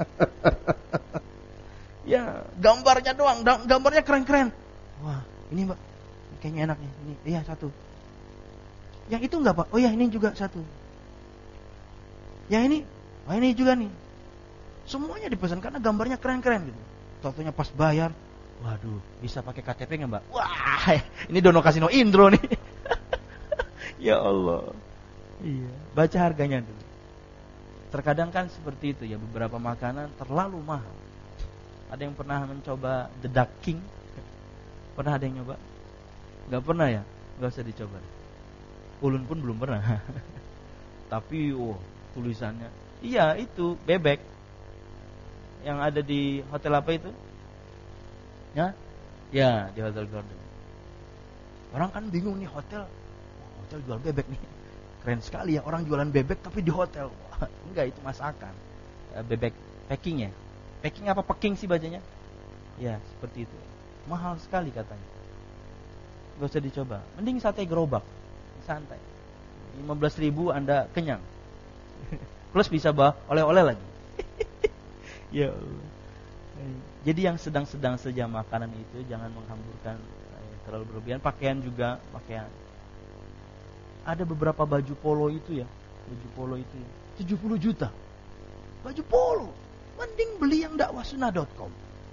Ya, gambarnya doang, gambarnya keren-keren. Wah, ini Mbak, kayaknya enak nih. Ini, iya satu. Yang itu enggak Pak? Oh ya, ini juga satu. Yang ini, oh ini juga nih. Semuanya dipesan karena gambarnya keren-keren gitu. Contohnya pas bayar, waduh, bisa pakai K T P nggak Mbak? Wah, ini Dono Kasino Indro nih. Ya Allah. Iya, baca harganya dulu. Terkadang kan seperti itu ya, beberapa makanan terlalu mahal. Ada yang pernah mencoba The Duck King? Pernah ada yang nyoba? Gak pernah ya? Gak usah dicoba. Ulun pun belum pernah. Tapi oh, tulisannya, iya itu bebek yang ada di hotel apa itu? Ya, ya di Hotel Garden. Orang kan bingung nih, hotel, oh, hotel jual bebek nih. Keren sekali ya, orang jualan bebek tapi di hotel. Wah, enggak, itu masakan. Bebek packing ya. Packing apa packing sih bacanya? Ya, seperti itu. Mahal sekali katanya. Gak usah dicoba. Mending sate gerobak. Santai. lima belas ribu Anda kenyang. Plus bisa bawa oleh-oleh lagi. Ya Allah. Jadi yang sedang-sedang saja makanan itu jangan menghamburkan terlalu berlebihan. Pakaian juga, pakaian. Ada beberapa baju polo itu ya, baju polo itu ya, tujuh puluh juta. Baju polo. Mending beli yang dakwahsunnah dot com.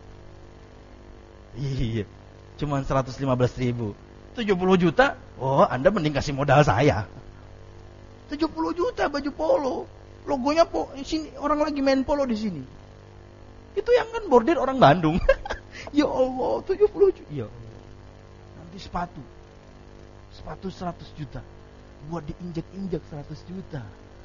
Iya. Cuman seratus lima belas ribu. tujuh puluh juta. Oh, Anda mending kasih modal saya. tujuh puluh juta baju polo. Logonya po, sini orang lagi main polo di sini. Itu yang kan bordir orang Bandung. Ya Allah, tujuh puluh juta. Ya Allah. Nanti sepatu. Sepatu seratus juta. Buat diinjek-injek seratus juta.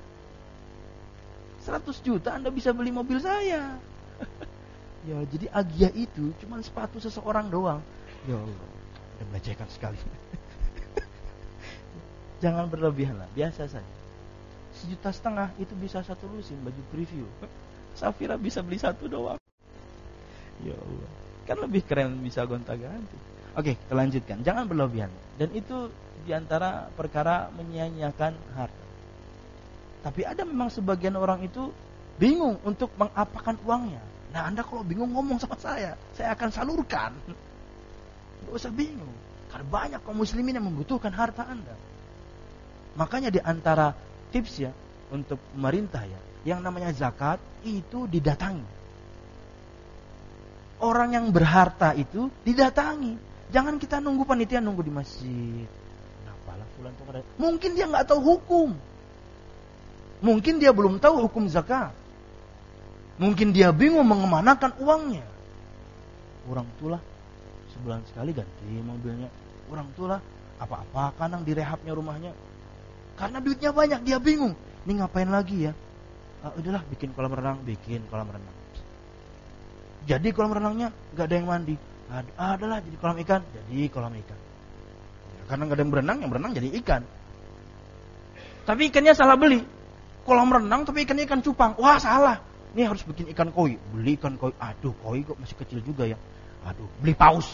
seratus juta Anda bisa beli mobil saya. Ya, jadi Agia itu cuma sepatu seseorang doang. Ya Allah, udah melecehkan sekali. Jangan berlebihan lah, biasa saja. Sejuta setengah itu bisa satu lusin baju preview. Safira bisa beli satu doang. Ya Allah, kan lebih keren bisa gonta-ganti. Oke, kita lanjutkan. Jangan berlebihan. Dan itu diantara perkara menyia-nyiakan harta. Tapi ada memang sebagian orang itu bingung untuk mengapakan uangnya. Nah, Anda kalau bingung ngomong sama saya, saya akan salurkan. Tidak usah bingung. Karena banyak kaum muslimin yang membutuhkan harta Anda. Makanya di antara tips ya untuk pemerintah ya, yang namanya zakat itu didatangi. Orang yang berharta itu didatangi. Jangan kita nunggu panitia nunggu di masjid. Kenapa fulan tuh ada? Mungkin dia nggak tahu hukum. Mungkin dia belum tahu hukum zakat. Mungkin dia bingung mengemanakan uangnya. Orang tulah sebulan sekali ganti mobilnya. Orang tulah apa-apa kanang direhabnya rumahnya. Karena duitnya banyak, dia bingung. Ini ngapain lagi ya? Ah, udahlah bikin kolam renang, bikin kolam renang. Jadi kolam renangnya nggak ada yang mandi. Ada, adalah jadi kolam ikan, jadi kolam ikan. Ya, karena nggak ada yang berenang, yang berenang jadi ikan. Tapi ikannya salah beli. Kolam renang tapi ikannya ikan cupang. Wah salah. Ini harus bikin ikan koi. Beli ikan koi. Aduh koi kok masih kecil juga ya. Aduh beli paus.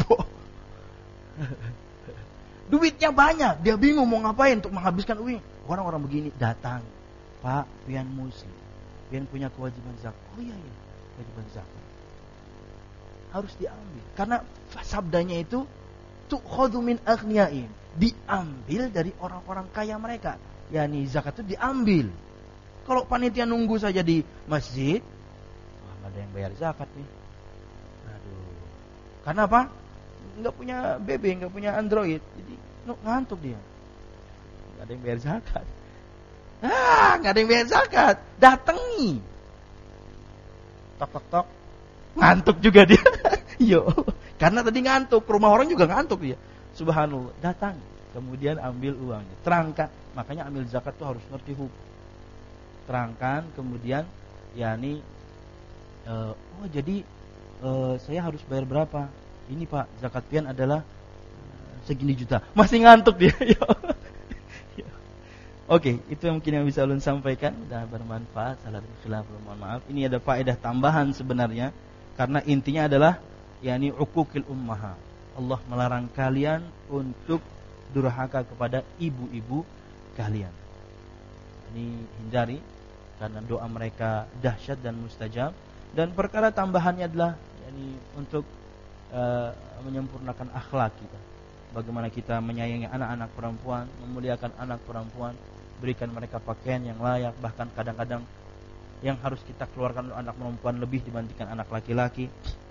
Duitnya banyak. Dia bingung mau ngapain untuk menghabiskan uang. Orang-orang begini datang. Pak, pian muslim. Pian punya kewajiban zakat. Oh iya iya. Kewajiban zakat. Harus diambil. Karena sabdanya itu tu'khadhu min aghniyaihim. Diambil dari orang-orang kaya mereka. Yani zakat itu diambil. Kalau panitia nunggu saja di masjid, wah nggak ada yang bayar zakat nih. Aduh. Karena apa? Nggak punya B B, nggak punya Android, jadi ngantuk dia. Nggak ada yang bayar zakat. Ah, nggak ada yang bayar zakat. Datangi. Tok tok tok. Ngantuk juga dia. Yo, karena tadi ngantuk. Rumah orang juga ngantuk dia. Subhanallah. Datang. Kemudian ambil uangnya. Terangkan. Makanya ambil zakat itu harus ngerti hukum. Terangkan. Kemudian, yakni, uh, oh jadi uh, saya harus bayar berapa? Ini Pak, zakat pian adalah uh, segini juta. Masih ngantuk dia. Oke, itu yang mungkin yang bisa ulun sampaikan. Sudah bermanfaat. Salah dan khilaf, mohon maaf. Ini ada faedah tambahan sebenarnya. Karena intinya adalah yakni uquqil ummaha. Allah melarang kalian untuk durhaka kepada ibu-ibu kalian. Ini hindari karena doa mereka dahsyat dan mustajab. Dan perkara tambahannya adalah yakni untuk uh, menyempurnakan akhlak kita. Bagaimana kita menyayangi anak-anak perempuan, memuliakan anak perempuan, berikan mereka pakaian yang layak, bahkan kadang-kadang yang harus kita keluarkan untuk anak perempuan lebih dibandingkan anak laki-laki.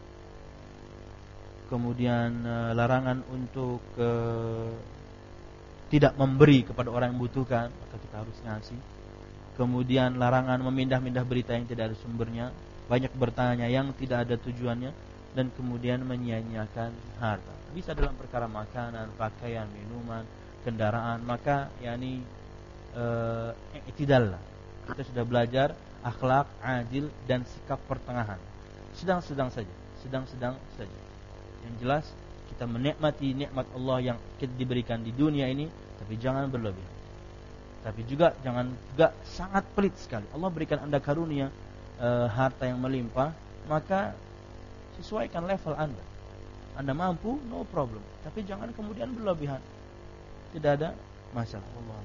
Kemudian uh, larangan untuk uh, tidak memberi kepada orang yang membutuhkan, maka kita harus ngasih. Kemudian larangan memindah-mindah berita yang tidak ada sumbernya, banyak bertanya yang tidak ada tujuannya, dan kemudian menyia-nyiakan harta. Bisa dalam perkara makanan, pakaian, minuman, kendaraan, maka yakni uh, i'tidal lah. Kita sudah belajar akhlak, adil, dan sikap pertengahan. Sedang-sedang saja, sedang-sedang saja. Yang jelas kita menikmati nikmat Allah yang kita diberikan di dunia ini, tapi jangan berlebihan. Tapi juga jangan juga sangat pelit sekali. Allah berikan Anda karunia e, harta yang melimpah, maka sesuaikan level Anda. Anda mampu, no problem. Tapi jangan kemudian berlebihan. Tidak ada masalah. Allah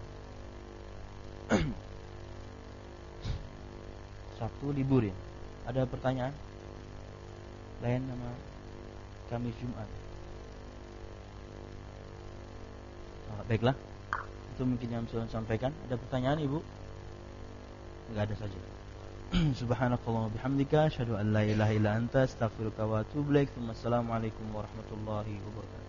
Sabtu libur ya. Ada pertanyaan lain nama Kamis Jumat? Oh, baiklah. Itu mungkin yang bisa saya sampaikan. Ada pertanyaan Ibu? Enggak ada saja. Subhanakallahumma bihamdika asyhadu an la ilaha illa anta astaghfiruka wa atubu ilaik. Wassalamualaikum warahmatullahi wabarakatuh.